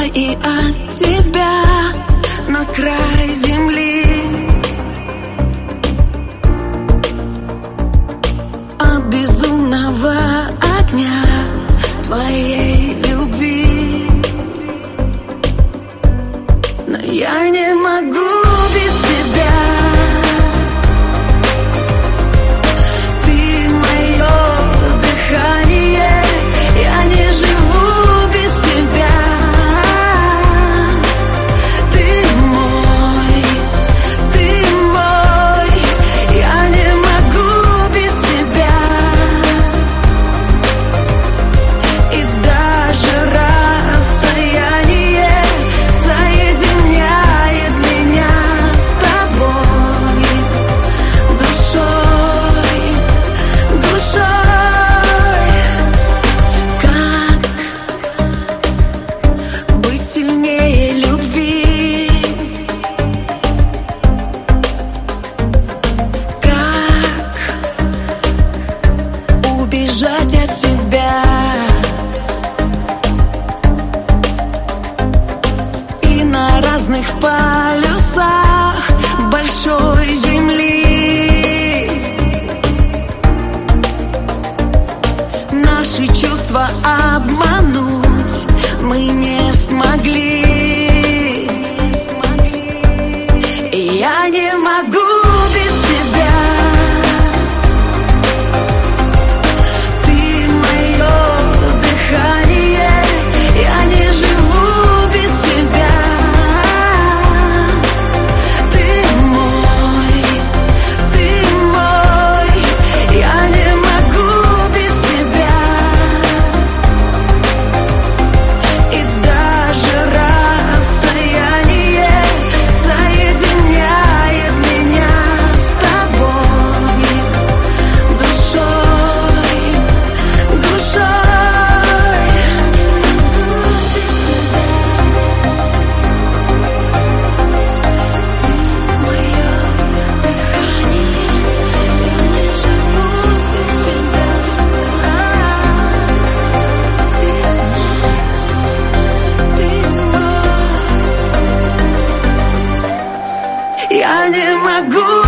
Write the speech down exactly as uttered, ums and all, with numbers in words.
и от тебя на край земли. От безумного огня твоей любви. Но я не могу без тебя. Ты мое дыхание, я не живу без тебя. Ты мой, ты мой, я не могу без тебя. И даже расстояние соединяет меня с тобой душой, душой. Как быть сильнее любви? Как убежать от тебя? И на разных полюсах большой земли наши чувства обмануть мы не смогли. И я не могу без тебя. Ты мое дыхание, я не живу без тебя. Ты мой, ты мой, я не могу без тебя. И даже расстояние соединяет меня с тобой душой, душой. Ты мое дыхание, я не живу без тебя. Ты мой, ты мой, я не могу